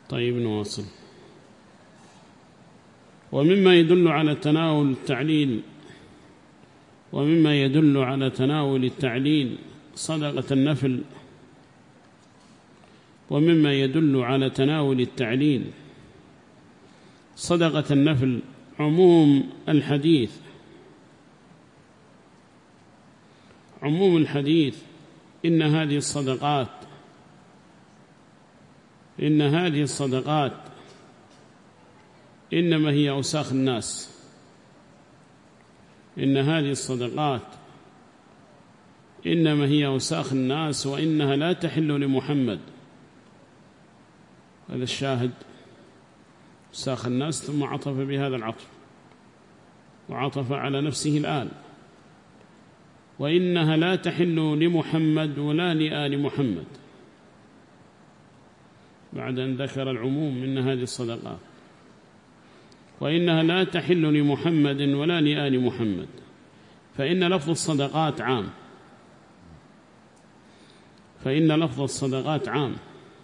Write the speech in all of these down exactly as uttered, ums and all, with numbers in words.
طيب نواصل. ومما يدل على تناول التعليل ومما يدل على تناول التعليل صدقة النفل ومما يدل على تناول التعليل صدقة النفل عموم الحديث عموم الحديث إن هذه الصدقات إن هذه الصدقات إنما هي أوساخ الناس إن هذه الصدقات إنما هي أوساخ الناس وإنها لا تحل لمحمد. هذا الشاهد أوساخ الناس، ثم عطف بهذا العطف وعطف على نفسه الآن، وإنها لا تحل لمحمد ولا لآل محمد، بعد أن ذكر العموم من هذه الصدقات، وإنها لا تحل لمحمد ولا لآل محمد، فإن لفظ الصدقات عام فإن لفظ الصدقات عام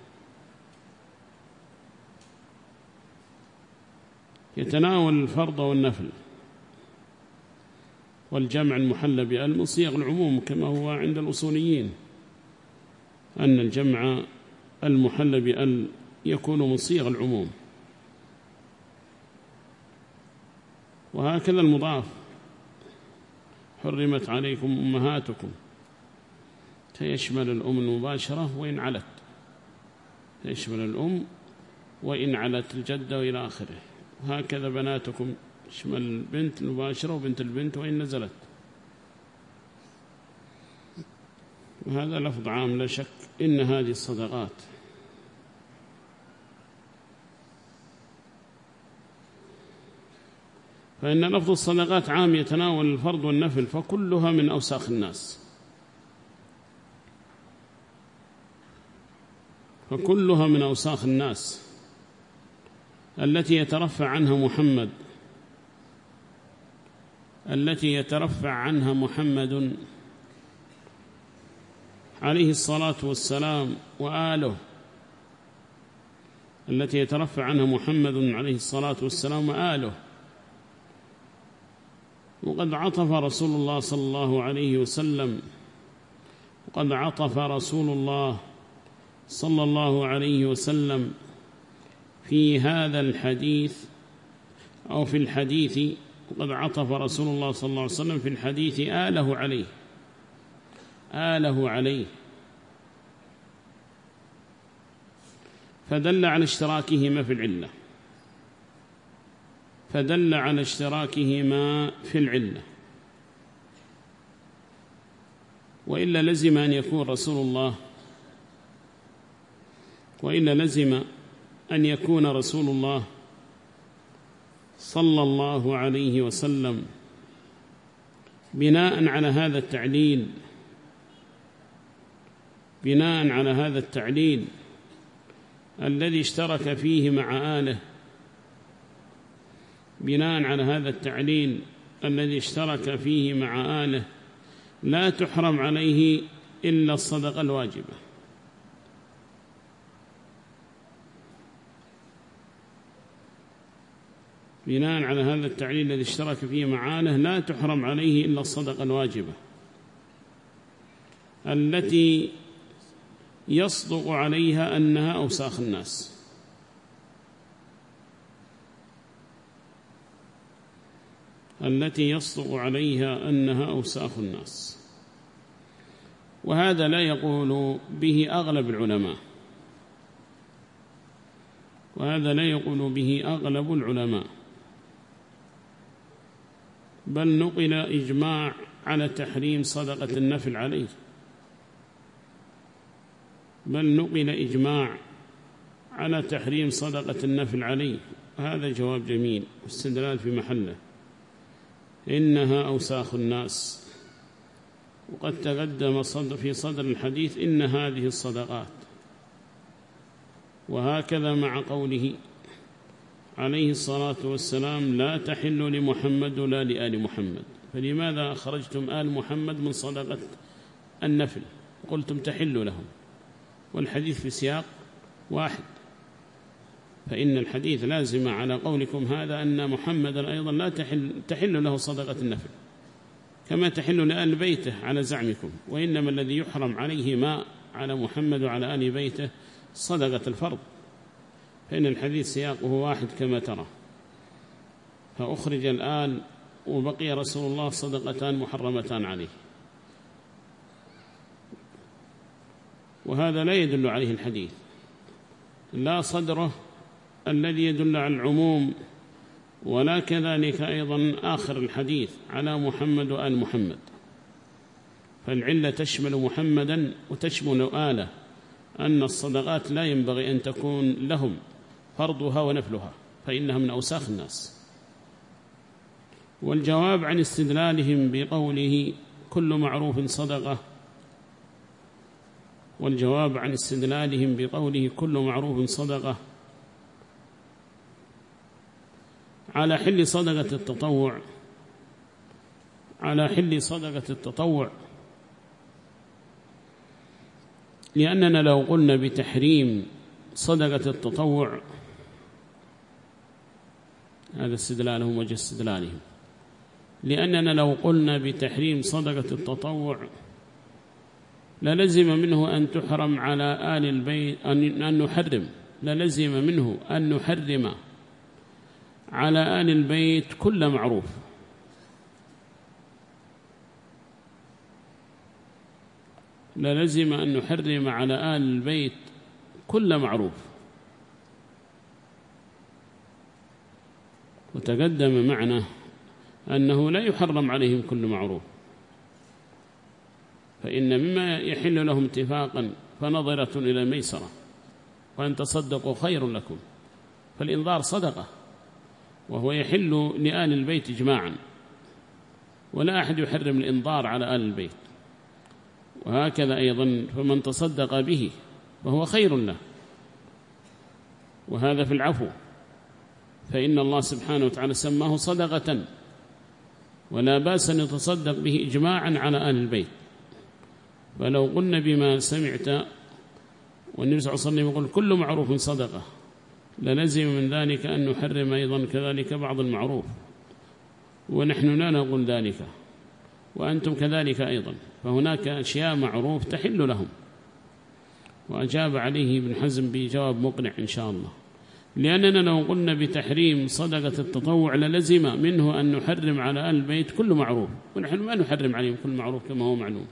يتناول الفرض والنفل والجمع المحل بأل من صيغ العموم، كما هو عند الأصوليين أن الجمع المحل بأل يكون من صيغ العموم. وهكذا المضاف حرمت عليكم أمهاتكم تيشمل الأم المباشرة وإن علت تيشمل الأم وإن علت الجدة وإلى آخره. وهكذا بناتكم يشمل البنت المباشرة وبنت البنت وإن نزلت. وهذا لفظ عام لا شك. إن هذه الصدقات فإن لفظ الصدقات عام يتناول الفرض والنفل، فكلها من أوساخ الناس فكلها من أوساخ الناس التي يترفع عنها محمد التي يترفع عنها محمد عليه الصلاة والسلام وآله التي يترفع عنها محمد عليه الصلاة والسلام وآله. وقد عطف رسول الله صلى الله عليه وسلم وقد عطف رسول الله صلى الله عليه وسلم في هذا الحديث أو في الحديث وقد عطف رسول الله صلى الله عليه وسلم في الحديث آله عليه آله عليه فدل على اشتراكهما في العلة فدل على اشتراكهما في العلة وإلا لزم أن يكون رسول الله وإلا لزم أن يكون رسول الله صلى الله عليه وسلم بناء على هذا التعليل بناء على هذا التعليل الذي اشترك فيه مع آله بناء على هذا التعليل الذي اشترك فيه مع آله لا تحرم عليه إلا الصدقة الواجبة بناء على هذا التعليل الذي اشترك فيه مع آله لا تحرم عليه إلا الصدقة الواجبة التي يصدق عليها أنها أوساخ الناس التي يصدق عليها أنها أوساخ الناس. وهذا لا يقول به أغلب العلماء وهذا لا يقول به أغلب العلماء بل نقل إجماع على تحريم صدقة النفل عليه بل نقل إجماع على تحريم صدقة النفل عليه. هذا جواب جميل واستدلال في محله. إنها أوساخ الناس وقد تقدم صدر في صدر الحديث إن هذه الصدقات وهكذا مع قوله عليه الصلاة والسلام لا تحل لمحمد ولا لآل محمد. فلماذا أخرجتم آل محمد من صدقة النفل قلتم تحل لهم والحديث في سياق واحد فإن الحديث لازم على قولكم هذا أن محمدا أيضا لا تحل, تحل له صدقة النفل كما تحل لآل بيته على زعمكم، وإنما الذي يحرم عليه ما على محمد وعلى آل بيته صدقة الفرض، فإن الحديث سياقه واحد كما ترى. فأخرج الآن وبقي رسول الله صدقتان محرمتان عليه، وهذا لا يدل عليه الحديث، لا صدره الذي يدل على العموم، ولا كذلك أيضا آخر الحديث على محمد وآل محمد، فالعلة تشمل محمدا وتشمل آله، أن الصدقات لا ينبغي أن تكون لهم فرضها ونفلها، فإنها من أوساخ الناس. والجواب عن استدلالهم بقوله كل معروف صدقة، والجواب عن استدلالهم بقوله كل معروف صدقة على حل صدقة التطوع، على حل صدقة التطوع، لأننا لو قلنا بتحريم صدقة التطوع، هذا استدلالهم وجه استدلالهم، لأننا لو قلنا بتحريم صدقة التطوع للزم منه أن تحرم على آل البيت، أن نحرم للزم منه أن نحرم على آل البيت كل معروف، للزم أن نحرم على آل البيت كل معروف. وتقدم معنا أنه لا يحرم عليهم كل معروف، فإن مما يحل لهم اتفاقا فنظرة إلى ميسرة، وأن تصدقوا خير لكم، فالإنظار صدقة، وهو يحل لآل البيت إجماعا، ولا أحد يحرم الإنظار على آل البيت. وهكذا أيضا فمن تصدق به فهو خير له، وهذا في العفو، فإن الله سبحانه وتعالى سماه صدقة، ولا بأس أن يتصدق به إجماعا على آل البيت. فلو قلنا بما سمعت والنبي صلى الله عليه وسلم يقول كل معروف صدقة، لنزم من ذلك أن نحرم أيضا كذلك بعض المعروف، ونحن لا نقول ذلك، وأنتم كذلك أيضا، فهناك أشياء معروف تحل لهم. وأجاب عليه ابن حزم بجواب مقنع إن شاء الله، لأننا لو قلنا بتحريم صدقة التطوع للزم منه أن نحرم على آل البيت كل معروف، ونحن ما نحرم عليهم كل معروف كما هو معلوم.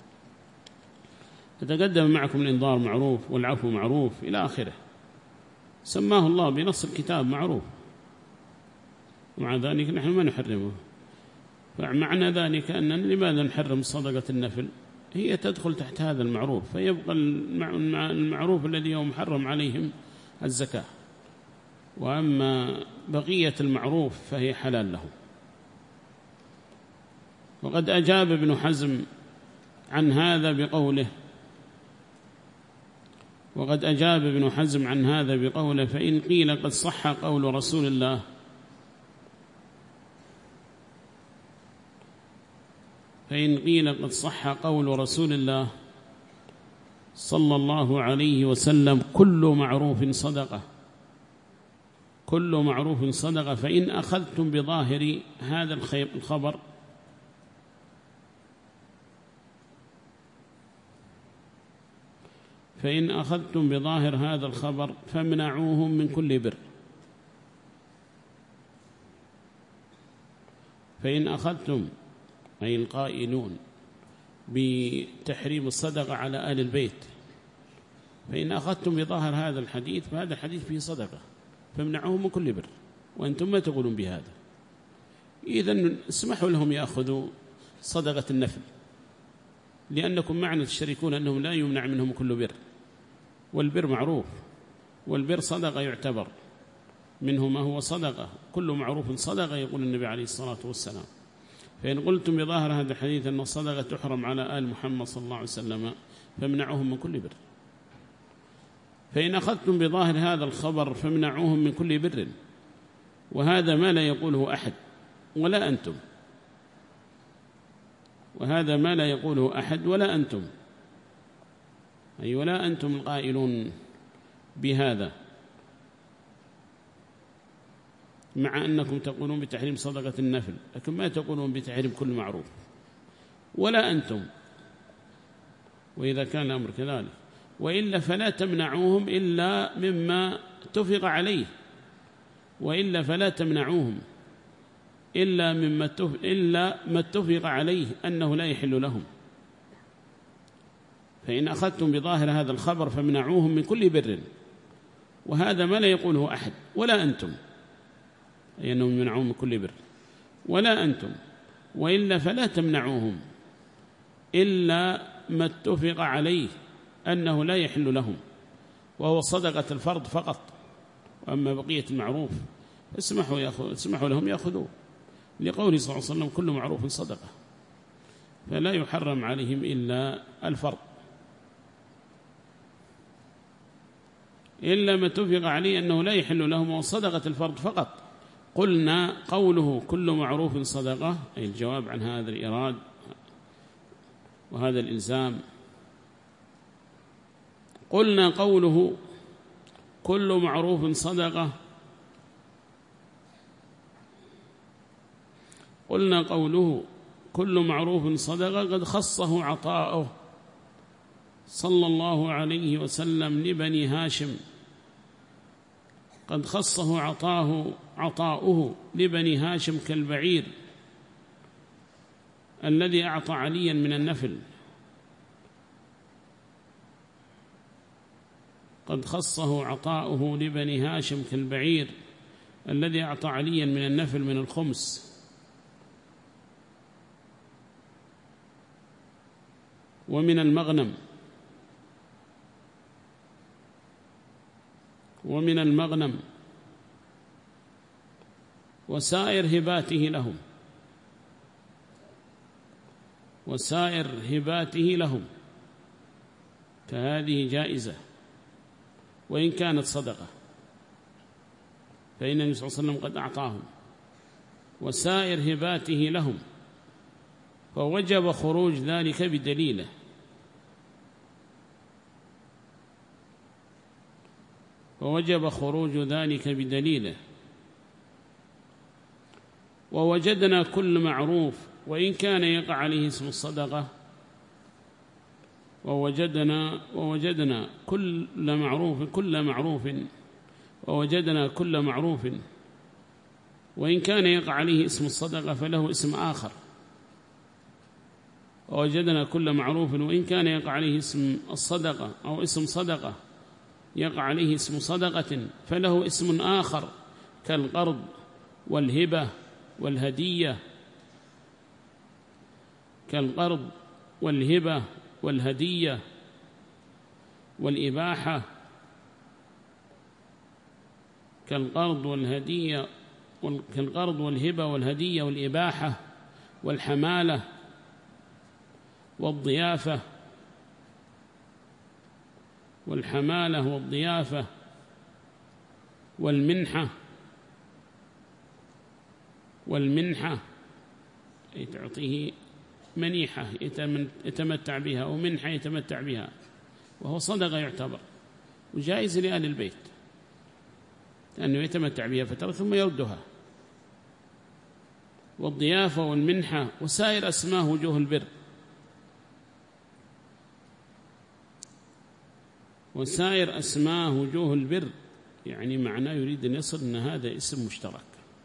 تتقدم معكم الإنظار معروف والعفو معروف إلى آخره، سماه الله بنص الكتاب معروف، ومع ذلك نحن ما نحرمه. فمعنى ذلك أننا لماذا نحرم صدقة النفل؟ هي تدخل تحت هذا المعروف، فيبقى المعروف الذي هو محرم عليهم الزكاة، وأما بقية المعروف فهي حلال له. وقد أجاب ابن حزم عن هذا بقوله وقد أجاب ابن حزم عن هذا بقوله فإن قيل قد صح قول رسول الله فإن قيل قد صح قول رسول الله صلى الله عليه وسلم كل معروف صدقة، كل معروف صدقة، فإن أخذتم بظاهر هذا الخبر فإن أخذتم بظاهر هذا الخبر فامنعوهم من كل بر. فإن أخذتم أي القائلون بتحريم الصدقة على آل البيت، فإن أخذتم بظاهر هذا الحديث فهذا الحديث فيه صدقة، فامنعوهم من كل بر، وأنتم ما تقولون بهذا. إذن اسمحوا لهم يأخذوا صدقة النفل، لأنكم معنا تشتركون أنهم لا يمنع منهم كل بر، والبر معروف، والبر صدقة يعتبر منه ما هو صدقة، كل معروف صدقة يقول النبي عليه الصلاة والسلام. فإن قلتم بظاهر هذا الحديث أن الصدقة تحرم على آل محمد صلى الله عليه وسلم فامنعوهم من كل بر. فإن أخذتم بظاهر هذا الخبر فامنعوهم من كل بر، وهذا ما لا يقوله أحد ولا أنتم، وهذا ما لا يقوله أحد ولا أنتم، أي ولا أنتم القائلون بهذا، مع أنكم تقولون بتحريم صدقة النفل، لكن ما تقولون بتحريم كل معروف، ولا أنتم، وإذا كان الأمر كذلك، وإلا فلا تمنعوهم إلا مما اتفق عليه، وإلا فلا تمنعوهم إلا مما اتفق, إلا ما اتفق عليه أنه لا يحل لهم. فإن أخذتم بظاهر هذا الخبر فمنعوهم من كل بر، وهذا ما لا يقوله أحد، ولا أنتم، أي أنهم يمنعون من كل بر، ولا أنتم، وإلا فلا تمنعوهم إلا ما اتفق عليه أنه لا يحل لهم، وهو صدقة الفرض فقط، وأما بقية المعروف اسمحوا, يأخذ اسمحوا لهم يأخذوه، لقوله صلى الله عليه وسلم كل معروف صدقة، فلا يحرم عليهم إلا الفرض، إلا ما اتفق عليه أنه لا يحل لهم، وهو صدقة الفرض فقط. قلنا قوله كل معروف صدقة، أي الجواب عن هذا الإراد وهذا الإلزام. قلنا قوله كل معروف صدقة، قلنا قوله كل معروف صدقة قد خصه عطاؤه صلى الله عليه وسلم لبني هاشم، قد خصه عطاه عطاؤه لبني هاشم كالبعير الذي أعطى عليا من النفل، قد خصه عطاؤه لبني هاشم كالبعير الذي أعطى عليا من النفل من الخمس، ومن المغنم ومن المغنم وسائر هباته لهم، وسائر هباته لهم، فهذه جائزة وإن كانت صدقة، فإن النبي صلى الله عليه وسلم قد أعطاهم، وسائر هباته لهم، فوجب خروج ذلك بدليله، فوجب خروج ذلك بدليله. ووجدنا كل معروف وإن كان يقع عليه اسم الصدقة، ووجدنا ووجدنا كل معروف كل معروف ووجدنا كل معروف وإن كان يقع عليه اسم الصدقة فله اسم آخر، ووجدنا كل معروف وإن كان يقع عليه اسم الصدقة أو اسم صدقة يقع عليه اسم صدقة فله اسم آخر، كالقرض والهبة والهدية، كالقرض والهبة والهدية والإباحة، كالقرض والهدية كالقرض والهبة والهدية والإباحة والحمالة والضيافة والحمالة والضيافة والمنحة والمنحة أي تعطيه منيحة يتمتع بها، ومنحة يتمتع بها، وهو صدقة يعتبر، وجائز لآل البيت لأنه يتمتع بها فترة ثم يردها. والضيافة والمنحة وسائر أسماء وجوه البر، وسائر أسماء وجوه البر، يعني معناه يريد أن يصل أن هذا اسم مشترك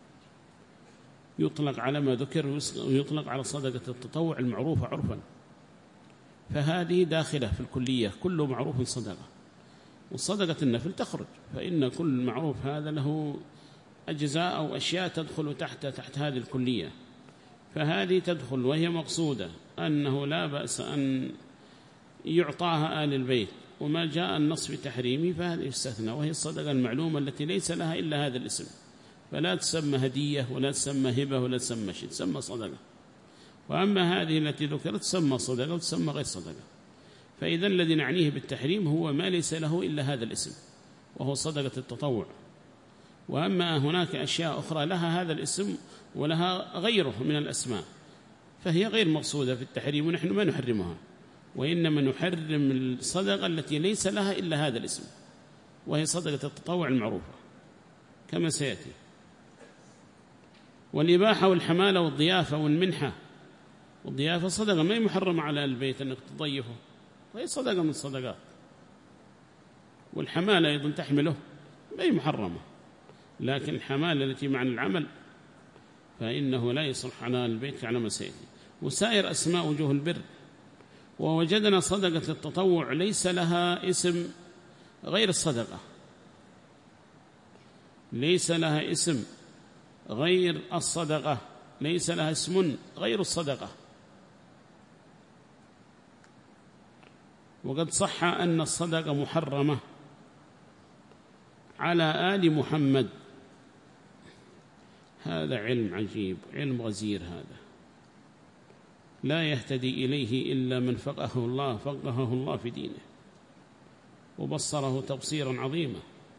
يطلق على ما ذكر ويطلق على صدقة التطوع المعروفة عرفا، فهذه داخلة في الكلية، كل معروف صدقة. وصدقة النفل تخرج، فإن كل معروف هذا له أجزاء أو أشياء تدخل تحت تحت هذه الكلية، فهذه تدخل وهي مقصودة أنه لا بأس أن يعطاها آل البيت، وما جاء النص بتحريمه فهذا يستثنى، وهي الصدقة المعلومة التي ليس لها إلا هذا الاسم، فلا تسمى هدية ولا تسمى هبة ولا تسمى شيء، تسمى صدقة. وأما هذه التي ذكرت تسمى صدقة وتسمى غير صدقة. فإذا الذي نعنيه بالتحريم هو ما ليس له إلا هذا الاسم، وهو صدقة التطوع. وأما هناك أشياء أخرى لها هذا الاسم ولها غيره من الأسماء فهي غير مقصودة في التحريم، ونحن ما نحرمها، وإنما نحرم الصدقة التي ليس لها إلا هذا الاسم، وهي صدقة التطوع المعروفة كما سيأتي. والإباحة والحمالة والضيافة والمنحة. والضيافة صدقة، ما هي محرمة على البيت أنك تضيفه، وهي صدقة من الصدقات. والحمالة أيضا تحمله، ما هي محرمة، لكن الحمالة التي معنى العمل فإنه لا يصلح على البيت على مسائل. وسائر أسماء وجوه البر. ووجدنا صدقة التطوع ليس لها اسم غير الصدقة، ليس لها اسم غير الصدقة، ليس لها اسم غير الصدقة. وقد صح أن الصدقة محرمة على آل محمد. هذا علم عجيب، علم غزير، هذا لا يهتدي إليه إلا من فقهه الله فقهه الله في دينه وبصره تبصيرا عظيما.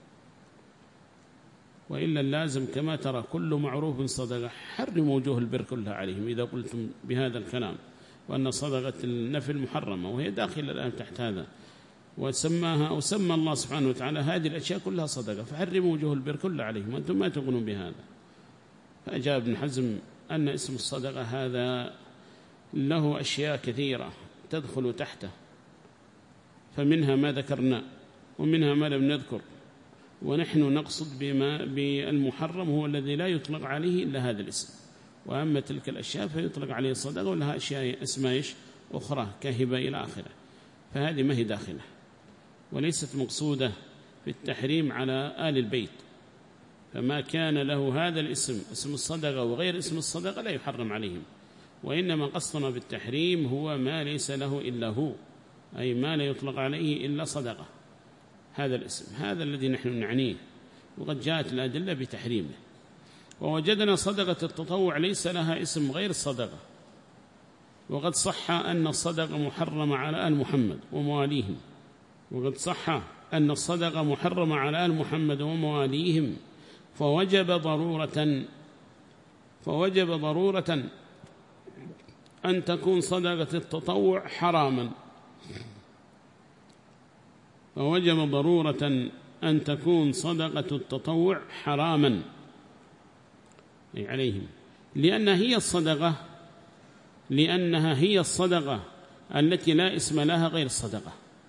وإلا اللازم كما ترى كل معروف صدقة. حرموا وجوه البر كلها عليهم إذا قلتم بهذا الكلام، وأن صدقة النفل محرمة، وهي داخلة الآن تحت هذا، وسماها أو سمى الله سبحانه وتعالى هذه الأشياء كلها صدقة، فحرموا وجوه البر كلها عليهم وأنتم ما تغنون بهذا. فأجاب ابن حزم أن اسم الصدقة هذا له أشياء كثيرة تدخل تحته، فمنها ما ذكرنا ومنها ما لم نذكر، ونحن نقصد بما بالمحرم هو الذي لا يطلق عليه إلا هذا الاسم. وأما تلك الأشياء فيطلق عليه الصدقة ولها أشياء اسماء أخرى كهبة إلى آخره، فهذه ما هي داخلة وليست مقصودة في التحريم على آل البيت. فما كان له هذا الاسم اسم الصدقة وغير اسم الصدقة لا يحرم عليهم، وإنما قصدنا بالتحريم هو ما ليس له إلا هو، أي ما لا يطلق عليه إلا صدقة. هذا الاسم هذا الذي نحن نعنيه، وقد جاءت الأدلة بتحريمه. ووجدنا صدقة التطوع ليس لها اسم غير الصدقة، وقد صح أن الصدقة محرمة على آل محمد ومواليهم، وقد صح أن الصدقة محرمة على آل محمد ومواليهم، فوجب ضرورة فوجب ضرورة أن تكون صدقة التطوع حراما فوجب ضرورة أن تكون صدقة التطوع حراما أي عليهم، لأنها هي الصدقة لأنها هي الصدقة التي لا اسم لها غير الصدقة.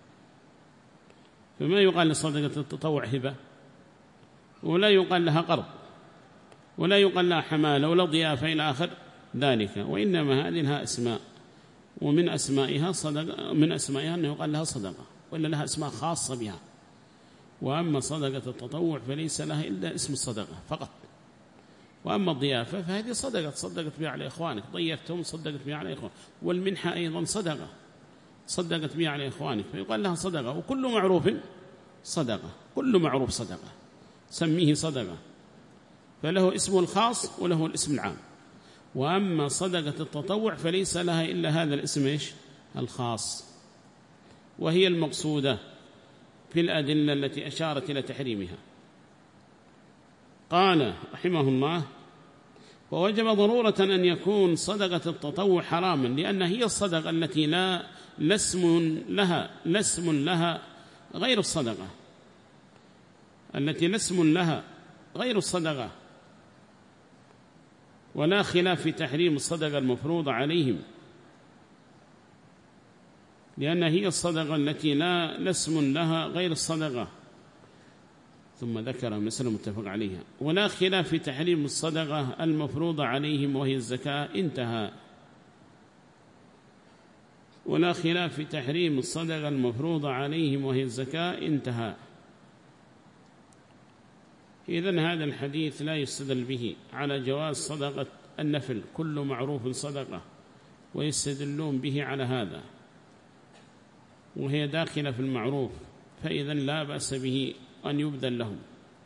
فما يقال لصدقة التطوع هبة، ولا يقال لها قرض، ولا يقال لها حمالة ولا ضيافة إلى آخر ذلك، وإنما هذه لها أسماء، ومن أسمائها صدقة، من أسمائها أنه يقال لها صدقة، ولا لها أسماء خاصة بها. وأما صدقة التطوع فليس لها إلا اسم الصدقة فقط. وأما الضيافة فهذه صدقة تصدقت بها على إخوانك، ضيفتهم صدقت بها على إخوانك. والمنحة أيضا صدقة صدقت بها على إخوانك، فيقال لها صدقة. وكل معروف صدقة، كل معروف صدقة، سميه صدقة، فله اسمه الخاص وله الاسم العام. وأما صدقة التطوع فليس لها إلا هذا الاسم إيش؟ الخاص، وهي المقصودة في الأدلة التي أشارت إلى تحريمها. قال رحمه الله: ووجب ضرورة أن يكون صدقة التطوع حراما، لأن هي الصدقة التي لا لسم لها لسم لها غير الصدقة، التي لسم لها غير الصدقة، ولا خلاف في تحريم الصدقة المفروضة عليهم، لأن هي الصدقة التي لا لسم لها غير الصدقة. ثم ذكر مسألة متفق عليها: ولا خلاف في تحريم الصدقة المفروضة عليهم وهي الزكاة. انتهى. ولا خلاف في تحريم الصدقة المفروضة عليهم وهي الزكاة. انتهى. إذن هذا الحديث لا يستدل به على جواز صدقة النفل، كل معروف صدقة، ويستدلون به على هذا، وهي داخلة في المعروف، فإذا لا بأس به أن يبذل لهم.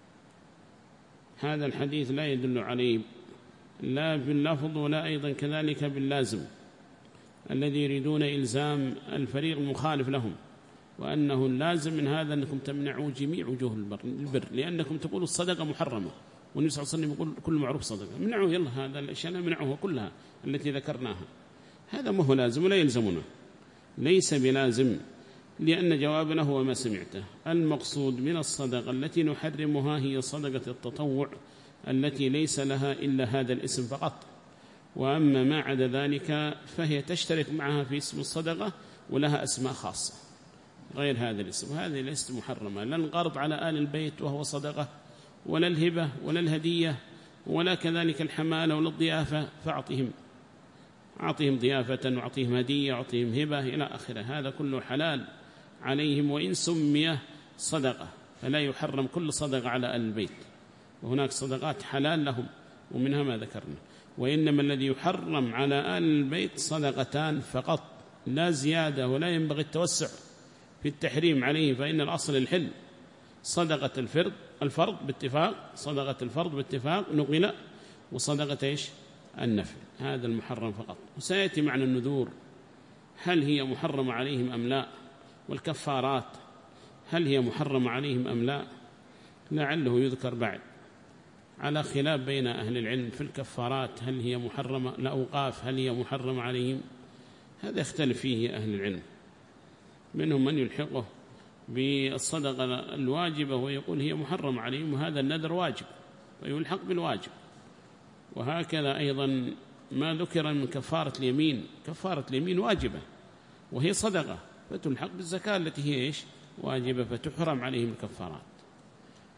هذا الحديث لا يدل عليه لا باللفظ ولا أيضا كذلك باللازم الذي يريدون إلزام الفريق المخالف لهم، وأنه اللازم من هذا أنكم تمنعوا جميع وجوه البر، لأنكم تقولوا الصدقة محرمة، والنبي صلى الله عليه وسلم يقول كل معروف صدقة. منعوا يلا هذا الأشياء منعوها كلها التي ذكرناها، هذا ما هو لازم ولا يلزمنا، ليس بلازم، لأن جوابنا هو ما سمعته. المقصود من الصدقة التي نحرمها هي صدقة التطوع، التي ليس لها إلا هذا الاسم فقط، وأما ما عدا ذلك فهي تشترك معها في اسم الصدقة ولها أسماء خاصة غير هذا الاسم، وهذه ليست محرمة، لا القرض على آل البيت وهو صدقة، ولا الهبة ولا الهدية، ولا كذلك الحمالة ولا الضيافة، فأعطهم أعطهم ضيافة وأعطهم هدية وأعطهم هبة إلى آخره، هذا كله حلال عليهم وإن سمي صدقة، فلا يحرم كل صدقة على آل البيت، وهناك صدقات حلال لهم ومنها ما ذكرنا، وإنما الذي يحرم على آل البيت صدقتان فقط لا زيادة، ولا ينبغي التوسع في التحريم عليه، فإن الأصل الحل. صدقة الفرض الفرض باتفاق، صدقة الفرض باتفاق نقل، وصدقة إيش النفل، هذا المحرم فقط. وسيأتي معنى النذور هل هي محرمة عليهم أم لا، والكفارات هل هي محرمة عليهم أم لا، لعله يذكر بعد، على خلاف بين أهل العلم في الكفارات هل هي محرمة، الأوقاف هل هي محرمة عليهم، هذا يختلف فيه أهل العلم، منهم من يلحقه بالصدقة الواجبة ويقول هي محرمة عليهم، وهذا النذر واجب ويلحق بالواجب. وهكذا أيضا ما ذكر من كفارة اليمين، كفارة اليمين واجبة وهي صدقة فتلحق بالزكاة التي هي إيش واجبة، فتحرم عليهم الكفارات،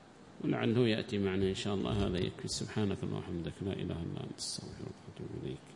ولعله يأتي معنا إن شاء الله. هذا يكفي. سبحانك اللهم وبحمدك لا إله إلا أنت، استغفرك وأتوب إليك.